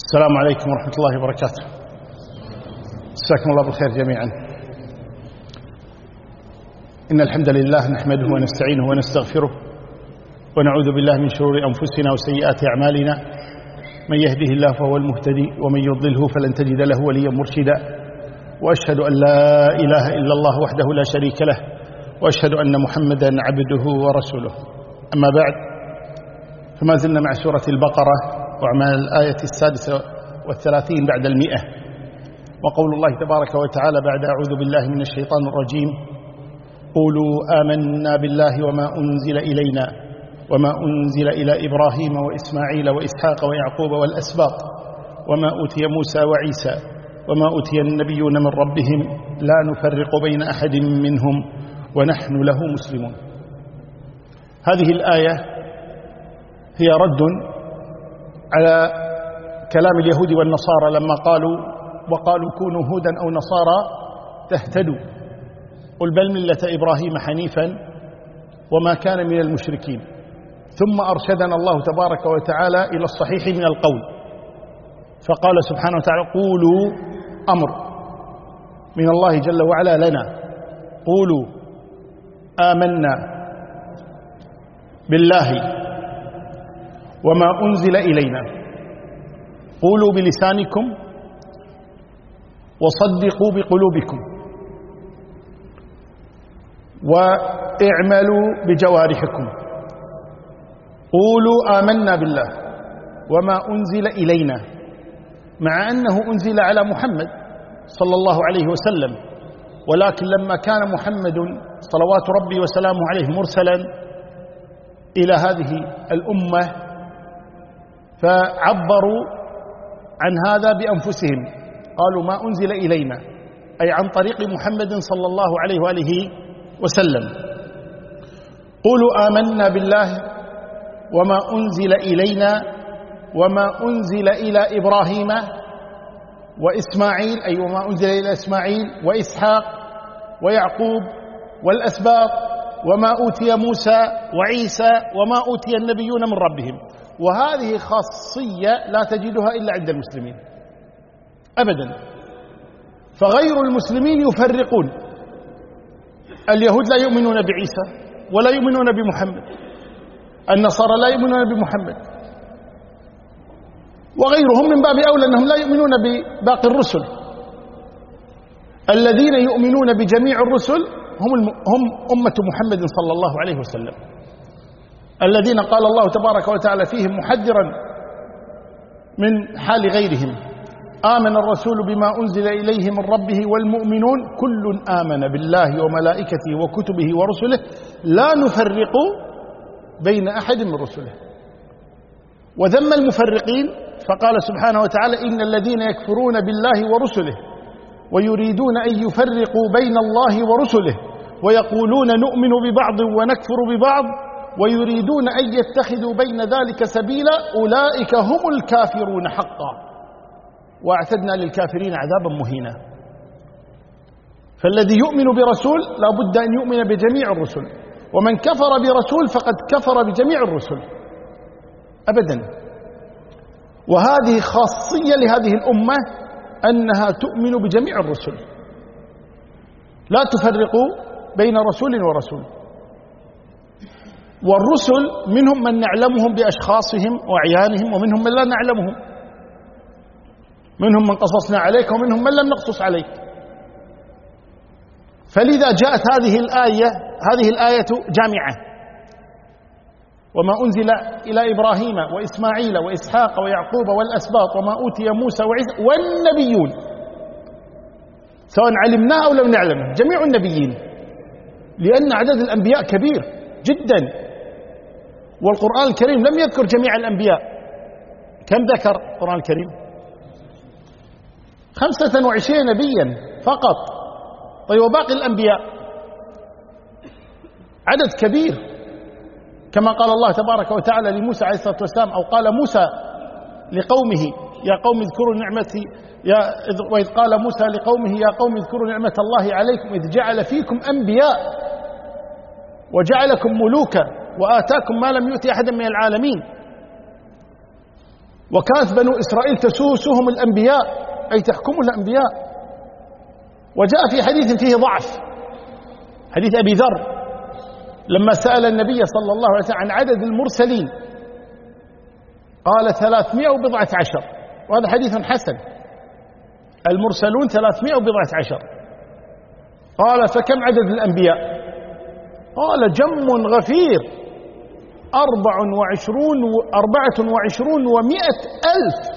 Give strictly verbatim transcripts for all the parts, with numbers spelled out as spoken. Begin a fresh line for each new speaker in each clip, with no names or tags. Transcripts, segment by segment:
السلام عليكم ورحمة الله وبركاته. جزاكم الله بالخير جميعا. إن الحمد لله نحمده ونستعينه ونستغفره ونعوذ بالله من شرور أنفسنا وسيئات أعمالنا. من يهده الله فهو المهتدي ومن يضلله فلن تجد له وليا مرشدا. وأشهد أن لا إله إلا الله وحده لا شريك له وأشهد أن محمدا عبده ورسوله. أما بعد، فما زلنا مع سورة البقرة ومع الآية السادسة والثلاثين بعد المئة، وقول الله تبارك وتعالى بعد أعوذ بالله من الشيطان الرجيم: قولوا آمنا بالله وما أنزل إلينا وما أنزل إلى إبراهيم وإسماعيل وإسحاق ويعقوب والأسباط وما أوتي موسى وعيسى وما أوتي النبيون من ربهم لا نفرق بين أحد منهم ونحن له مسلمون. هذه الآية هي رد على كلام اليهود والنصارى لما قالوا وقالوا كونوا هودا أو نصارى تهتدوا، قل بل ملة إبراهيم حنيفا وما كان من المشركين. ثم أرشدنا الله تبارك وتعالى إلى الصحيح من القول، فقال سبحانه وتعالى: قولوا، أمر من الله جل وعلا لنا، قولوا آمنا بالله وما أنزل إلينا. قولوا بلسانكم وصدقوا بقلوبكم واعملوا بجوارحكم. قولوا آمنا بالله وما أنزل إلينا، مع أنه أنزل على محمد صلى الله عليه وسلم، ولكن لما كان محمد صلوات ربي وسلامه عليه مرسلا إلى هذه الأمة فعبروا عن هذا بأنفسهم، قالوا ما أنزل إلينا، أي عن طريق محمد صلى الله عليه وآله وسلم. قولوا آمنا بالله وما أنزل إلينا وما أنزل إلى إبراهيم وإسماعيل، أي وما أنزل إلى إسماعيل وإسحاق ويعقوب والأسباط وما أوتي موسى وعيسى وما أوتي النبيون من ربهم. وهذه خاصية لا تجدها إلا عند المسلمين أبدا، فغير المسلمين يفرقون. اليهود لا يؤمنون بعيسى ولا يؤمنون بمحمد، النصارى لا يؤمنون بمحمد، وغيرهم من باب أولى أنهم لا يؤمنون بباقي الرسل. الذين يؤمنون بجميع الرسل هم هم أمة محمد صلى الله عليه وسلم، الذين قال الله تبارك وتعالى فيهم محذرا من حال غيرهم: آمن الرسول بما أنزل إليه من ربه والمؤمنون كل آمن بالله وملائكته وكتبه ورسله لا نفرق بين أحد من رسله. وذم المفرقين فقال سبحانه وتعالى: إن الذين يكفرون بالله ورسله ويريدون أن يفرقوا بين الله ورسله ويقولون نؤمن ببعض ونكفر ببعض ويريدون أن يتخذوا بين ذلك سبيلا أولئك هم الكافرون حقا واعتدنا للكافرين عذابا مهينا. فالذي يؤمن برسول لا بد أن يؤمن بجميع الرسل، ومن كفر برسول فقد كفر بجميع الرسل أبدا. وهذه خاصية لهذه الأمة أنها تؤمن بجميع الرسل، لا تفرق بين رسول ورسول. والرسل منهم من نعلمهم بأشخاصهم وأعيانهم، ومنهم من لا نعلمهم، منهم من قصصنا عليك ومنهم من لم نقصص عليك. فلذا جاءت هذه الآية هذه الآية جامعة: وما أنزل إلى إبراهيم وإسماعيل وإسحاق ويعقوب والأسباط وما أوتي موسى وعيسى والنبيون، سواء علمناه أو لم نعلمه، جميع النبيين، لأن عدد الأنبياء كبير جدا، والقرآن الكريم لم يذكر جميع الأنبياء. كم ذكر القرآن الكريم؟ خمسة وعشرين نبيا فقط. طيب وباقي الأنبياء عدد كبير، كما قال الله تبارك وتعالى لموسى عليه الصلاة والسلام، أو قال موسى لقومه: يا قوم اذكروا نعمتي يا وإذ قال موسى لقومه: يا قوم اذكروا نعمة الله عليكم إذ جعل فيكم أنبياء وجعلكم ملوكا وآتاكم ما لم يؤت أحدا من العالمين. وكانت بنو إسرائيل تسوسهم الأنبياء، أي تحكم الأنبياء. وجاء في حديث فيه ضعف، حديث أبي ذر لما سأل النبي صلى الله عليه وسلم عن عدد المرسلين قال ثلاثمائة وبضعة عشر، وهذا حديث حسن، المرسلون ثلاثمائة وبضعة عشر. قال فكم عدد الأنبياء؟ قال جم غفير، أربع وعشرون أربعة وعشرون ومائة ألف،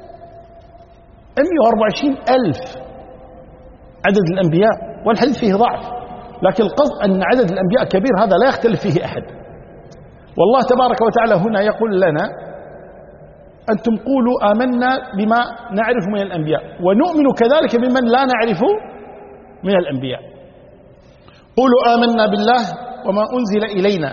مئة وأربعة وعشرين ألف عدد الأنبياء. والحديث فيه ضعف، لكن القصد أن عدد الأنبياء كبير، هذا لا يختلف فيه أحد. والله تبارك وتعالى هنا يقول لنا أنتم قولوا آمنا بما نعرف من الأنبياء ونؤمن كذلك بمن لا نعرف من الأنبياء. قولوا آمنا بالله وما أنزل إلينا،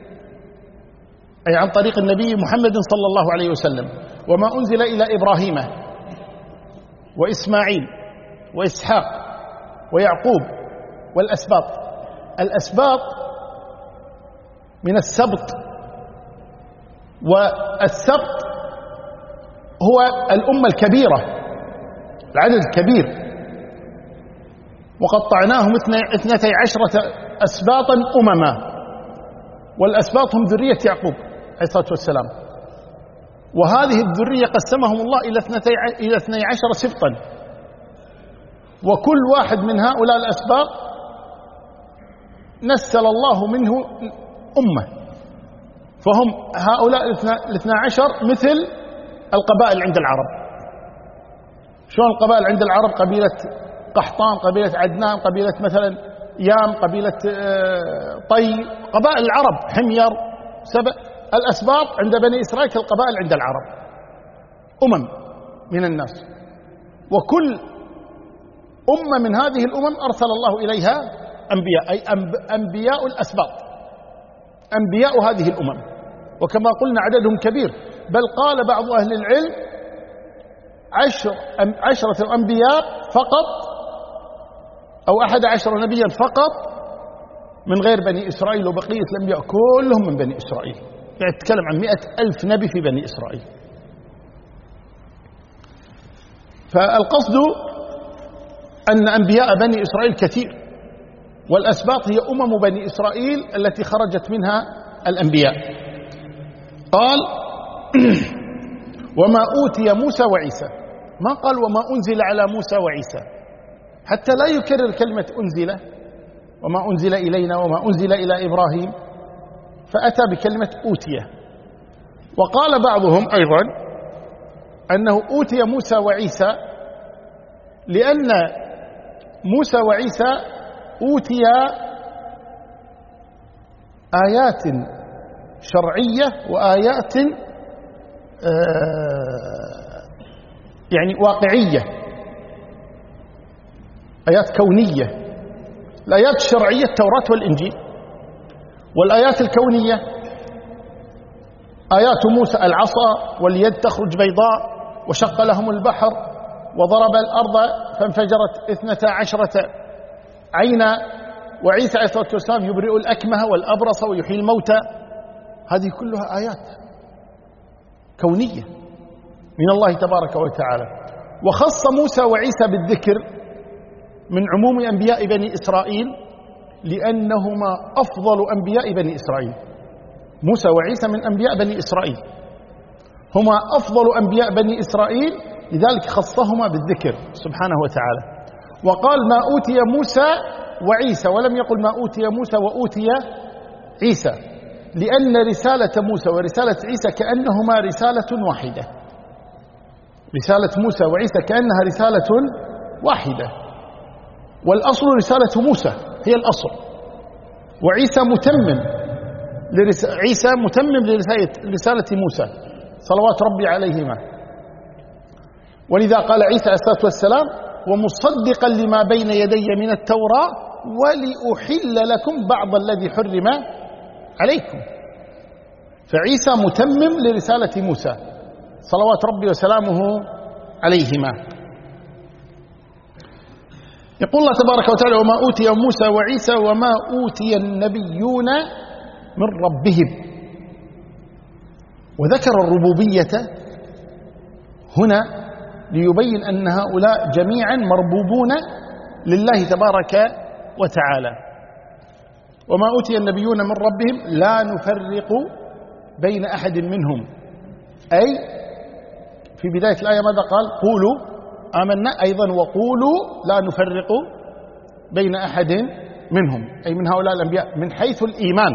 أي عن طريق النبي محمد صلى الله عليه وسلم، وما أنزل إلى إبراهيم وإسماعيل وإسحاق ويعقوب والأسباط. الأسباط من السبط، والسبط هو الأمة الكبيرة، العدد الكبير. وقطعناهم اثنتي عشرة أسباطا أمما، والأسباط هم ذرية يعقوب عليه الصلاة والسلام، وهذه الذرية قسمهم الله إلى اثني عشر سبطا، وكل واحد من هؤلاء الأسباط نسل الله منه أمة، فهم هؤلاء الاثنى عشر مثل القبائل عند العرب. شلون القبائل عند العرب؟ قبيلة قحطان، قبيلة عدنان، قبيلة مثلا يام، قبيلة طي، قبائل العرب، حمير، سبأ. الأسباط عند بني إسرائيل كالقبائل عند العرب، أمم من الناس، وكل أمة من هذه الأمم أرسل الله إليها أنبياء، أي أنبياء الأسباط، أنبياء هذه الأمم. وكما قلنا عددهم كبير، بل قال بعض أهل العلم عشر عشرة أنبياء فقط، أو أحد عشر نبيا فقط من غير بني إسرائيل، وبقية الأنبياء كلهم من بني إسرائيل. يعني تتكلم عن مئة ألف نبي في بني إسرائيل. فالقصد أن أنبياء بني إسرائيل كثير، والأسباط هي أمم بني إسرائيل التي خرجت منها الأنبياء. قال وما أوتي موسى وعيسى، ما قال وما أنزل على موسى وعيسى، حتى لا يكرر كلمة أنزل، وما أنزل إلينا وما أنزل إلى إبراهيم، فأتى بكلمة أوتي. وقال بعضهم أيضا أنه أوتي موسى وعيسى لأن موسى وعيسى أوتي آيات شرعية وآيات يعني واقعية، آيات كونية. الآيات الشرعية التوراة والإنجيل، والآيات الكونية آيات موسى العصا واليد تخرج بيضاء، وشق لهم البحر، وضرب الأرض فانفجرت اثنتا عشرة عينا، وعيسى عليه الصلاة والسلام يبرئ الأكمه والأبرص ويحيي الموتى. هذه كلها آيات كونية من الله تبارك وتعالى. وخص موسى وعيسى بالذكر من عموم أنبياء بني إسرائيل لأنهما أفضل أنبياء بني إسرائيل. موسى وعيسى من أنبياء بني إسرائيل، هما أفضل أنبياء بني إسرائيل، لذلك خصهما بالذكر سبحانه وتعالى. وقال ما أوتي موسى وعيسى، ولم يقل ما أوتي موسى وأوتي عيسى، لأن رسالة موسى ورسالة عيسى كأنهما رسالة واحدة. رسالة موسى وعيسى كأنها رسالة واحدة، والأصل رسالة موسى هي الأصل، وعيسى متمم لرس... عيسى متمم لرسالة موسى صلوات ربي عليهما. ولذا قال عيسى عليه الصلاة والسلام ومصدقا لما بين يدي من التوراة ولأحل لكم بعض الذي حرم عليكم. فعيسى متمم لرسالة موسى صلوات ربي وسلامه عليهما. يقول الله تبارك وتعالى وما أوتي موسى وعيسى وما أوتي النبيون من ربهم، وذكر الربوبية هنا ليبين أن هؤلاء جميعا مربوبون لله تبارك وتعالى. وما أوتي النبيون من ربهم لا نفرق بين أحد منهم، أي في بداية الآية ماذا قال؟ قولوا آمنا، أيضا وقولوا لا نفرق بين أحد منهم، أي من هؤلاء الأنبياء من حيث الإيمان.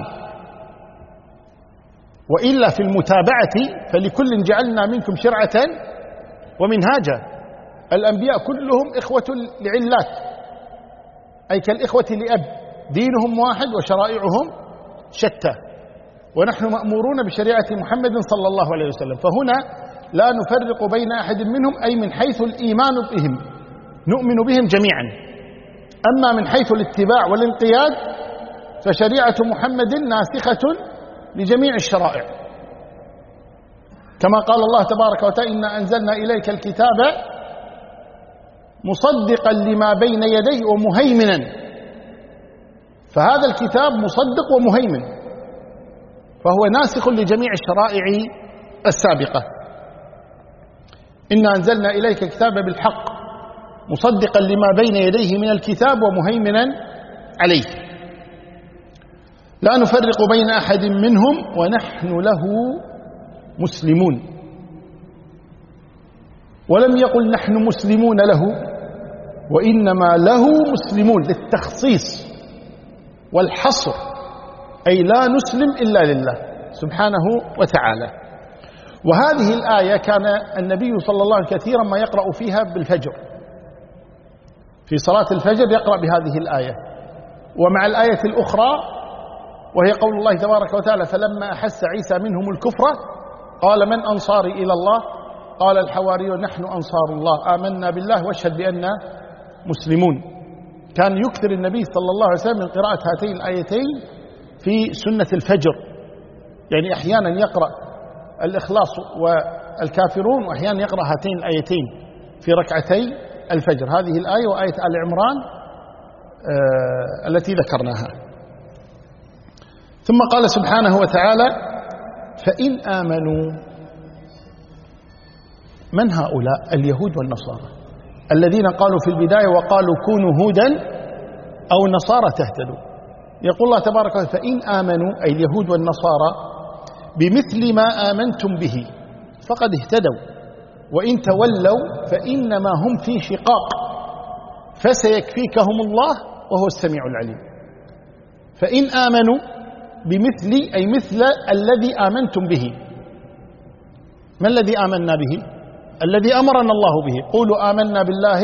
وإلا في المتابعة فلكل جعلنا منكم شرعة ومنهاجا. الأنبياء كلهم إخوة لعلات، أي كالإخوة لأب، دينهم واحد وشرائعهم شتى، ونحن مأمورون بشريعة محمد صلى الله عليه وسلم. فهنا لا نفرق بين أحد منهم، أي من حيث الإيمان بهم نؤمن بهم جميعا. أما من حيث الاتباع والانقياد فشريعة محمد ناسخة لجميع الشرائع، كما قال الله تبارك وتعالى إنا أنزلنا إليك الكتاب مصدقا لما بين يديه ومهيمنا. فهذا الكتاب مصدق ومهيمن، فهو ناسخ لجميع الشرائع السابقة. إنا أنزلنا إليك الكتاب بالحق مصدقا لما بين يديه من الكتاب ومهيمنا عليه. لا نفرق بين أحد منهم ونحن له مسلمون. ولم يقل نحن مسلمون له، وإنما له مسلمون للتخصيص والحصر، أي لا نسلم إلا لله سبحانه وتعالى. وهذه الآية كان النبي صلى الله عليه وسلم كثيرا ما يقرأ فيها بالفجر، في صلاة الفجر يقرأ بهذه الآية. ومع الآية الأخرى وهي قول الله تبارك وتعالى فلما أحس عيسى منهم الكفر قال من أنصاري إلى الله قال الحواريون نحن أنصار الله آمنا بالله واشهد بأننا مسلمون. كان يكثر النبي صلى الله عليه وسلم من قراءة هاتين الآيتين في سنة الفجر، يعني أحيانا يقرأ الإخلاص والكافرون، وأحيانا يقرأ هاتين الآيتين في ركعتي الفجر، هذه الآية وآية آل عمران آه التي ذكرناها. ثم قال سبحانه وتعالى فإن آمنوا. من هؤلاء؟ اليهود والنصارى الذين قالوا في البداية وقالوا كونوا هودا أو نصارى تهتدوا. يقول الله تبارك وتعالى فإن آمنوا، أي اليهود والنصارى، بمثل ما آمنتم به فقد اهتدوا، وإن تولوا فإنما هم في شقاق فسيكفيكهم الله وهو السميع العليم. فإن آمنوا بمثل، أي مثل الذي آمنتم به. ما الذي آمنا به؟ الذي أمرنا الله به. قولوا آمنا بالله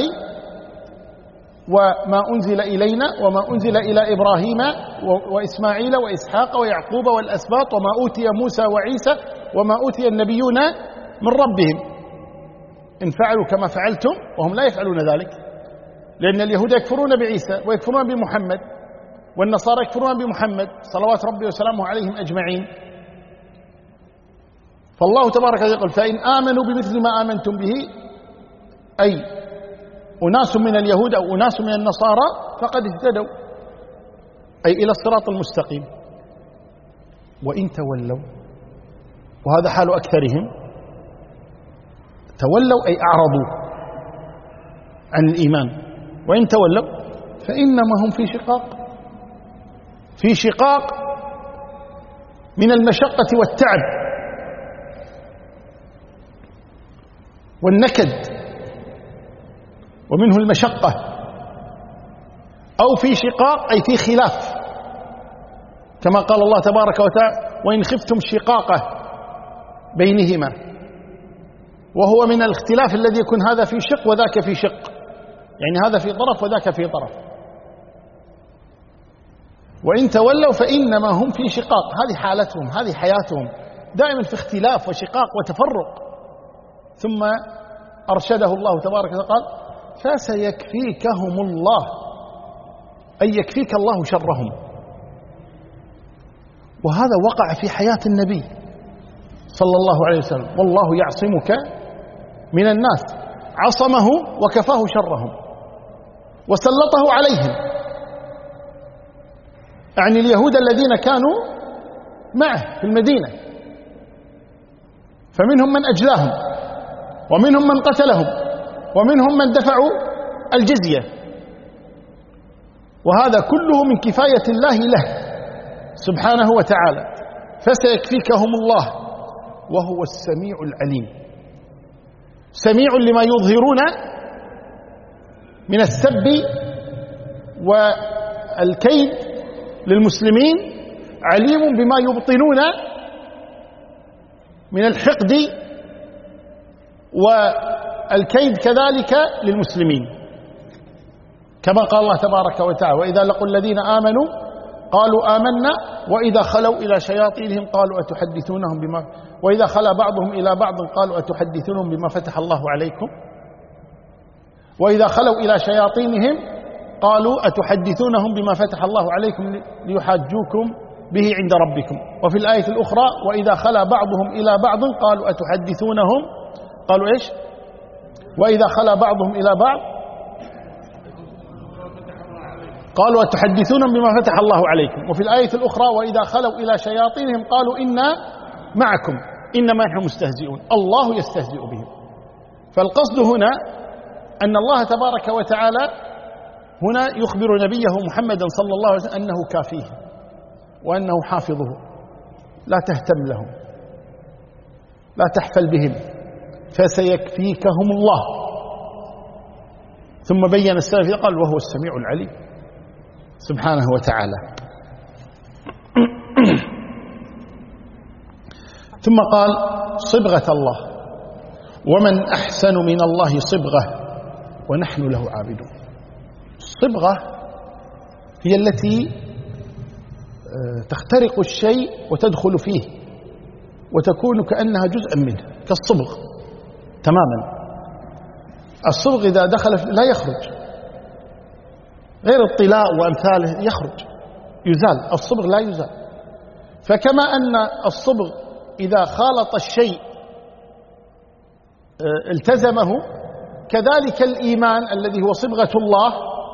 وما أنزل إلينا وما أنزل إلى إبراهيم وإسماعيل وإسحاق ويعقوب والأسباط وما أوتي موسى وعيسى وما أوتي النبيون من ربهم إن فعلوا كما فعلتم وهم لا يفعلون ذلك، لأن اليهود يكفرون بعيسى ويكفرون بمحمد، والنصارى يكفرون بمحمد صلوات ربي وسلامه عليهم أجمعين. فالله تبارك وتعالى يقول فإن آمنوا بمثل ما آمنتم به، أي أناس من اليهود أو أناس من النصارى فقد اهتدوا، أي إلى الصراط المستقيم. وإن تولوا، وهذا حال أكثرهم، تولوا أي أعرضوا عن الإيمان. وإن تولوا فإنما هم في شقاق، في شقاق من المشقة والتعب والنكد، ومنه المشقة، أو في شقاق أي في خلاف، كما قال الله تبارك وتعالى وإن خفتم شقاقه بينهما، وهو من الاختلاف الذي يكون هذا في شق وذاك في شق، يعني هذا في طرف وذاك في طرف. وإن تولوا فإنما هم في شقاق، هذه حالتهم، هذه حياتهم، دائما في اختلاف وشقاق وتفرق. ثم أرشده الله تبارك وتعالى قال فسيكفيكهم الله، أي يكفيك الله شرهم. وهذا وقع في حياة النبي صلى الله عليه وسلم، والله يعصمك من الناس، عصمه وكفاه شرهم وسلطه عليهم، يعني اليهود الذين كانوا معه في المدينة، فمنهم من أجلاهم ومنهم من قتلهم، ومنهم من دفعوا الجزية، وهذا كله من كفاية الله له سبحانه وتعالى. فسيكفيكهم الله وهو السميع العليم، سميع لما يظهرون من السب والكيد للمسلمين، عليم بما يبطنون من الحقد والكيد كذلك للمسلمين، كما قال الله تبارك وتعالى: وإذا لقوا الذين آمنوا قالوا آمنا وإذا خلوا إلى شياطينهم قالوا أتحدثونهم بما وإذا خلا بعضهم إلى بعض قالوا أتحدثونهم بما فتح الله عليكم وإذا خلوا إلى شياطينهم قالوا أتحدثونهم بما فتح الله عليكم ليحاجوكم به عند ربكم. وفي الآية الأخرى: وإذا خلا بعضهم إلى بعض قالوا أتحدثونهم قالوا إيش وإذا خلا بعضهم إلى بعض قالوا أتحدثونهم بما فتح الله عليكم. وفي الآية الأخرى: وإذا خلوا إلى شياطينهم قالوا إنا معكم إنما نحن مستهزئون. الله يستهزئ بهم. فالقصد هنا أن الله تبارك وتعالى هنا يخبر نبيه محمدا صلى الله عليه وسلم أنه كافيه وأنه حافظه، لا تهتم لهم، لا تحفل بهم، فسيكفيكهم الله. ثم بين السلف قال: وهو السميع العليم سبحانه وتعالى. ثم قال: صبغة الله، ومن أحسن من الله صبغة ونحن له عابدون. الصبغة هي التي تخترق الشيء وتدخل فيه وتكون كأنها جزءا منه، كالصبغ تماما. الصبغ إذا دخل لا يخرج، غير الطلاء وأمثاله يخرج يزال، الصبغ لا يزال. فكما أن الصبغ إذا خالط الشيء التزمه، كذلك الإيمان الذي هو صبغة الله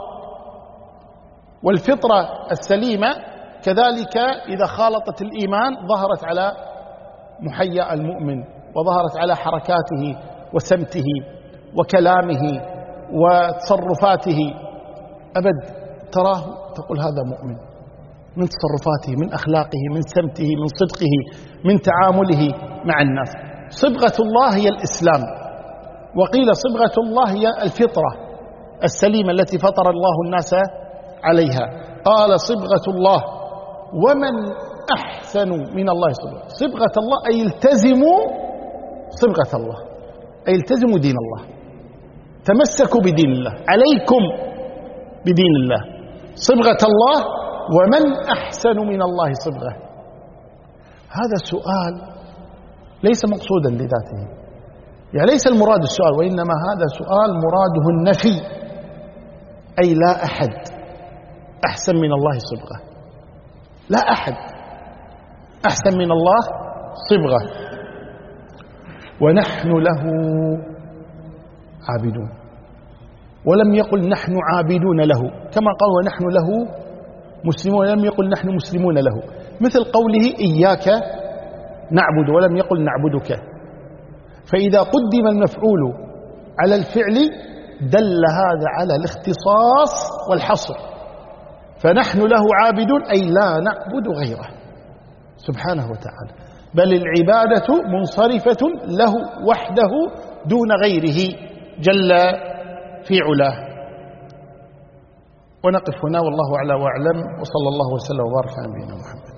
والفطرة السليمة كذلك إذا خالطت الإيمان ظهرت على محيا المؤمن، وظهرت على حركاته وسمته وكلامه وتصرفاته. أبد تراه تقول هذا مؤمن، من تصرفاته، من أخلاقه، من سمته، من صدقه، من تعامله مع الناس. صبغة الله هي الإسلام، وقيل صبغة الله هي الفطرة السليمة التي فطر الله الناس عليها. قال: صبغة الله، ومن أحسن من الله صبغة. صبغة الله أي التزموا صبغة الله، أي التزموا دين الله، تمسكوا بدين الله، عليكم بدين الله. صبغة الله، ومن أحسن من الله صبغة. هذا سؤال ليس مقصودا لذاته، يعني ليس المراد السؤال، وإنما هذا سؤال مراده النفي، أي لا أحد أحسن من الله صبغة، لا أحد أحسن من الله صبغة. ونحن له عابدون، ولم يقل نحن عابدون له، كما قال ونحن له مسلمون، ولم يقل نحن مسلمون له، مثل قوله إياك نعبد ولم يقل نعبدك. فإذا قدم المفعول على الفعل دل هذا على الاختصاص والحصر، فنحن له عابدون أي لا نعبد غيره سبحانه وتعالى، بل العبادة منصرفة له وحده دون غيره جل في علاه. ونقف هنا والله أعلى وأعلم، وصلى الله وسلم وبارك على نبينا محمد.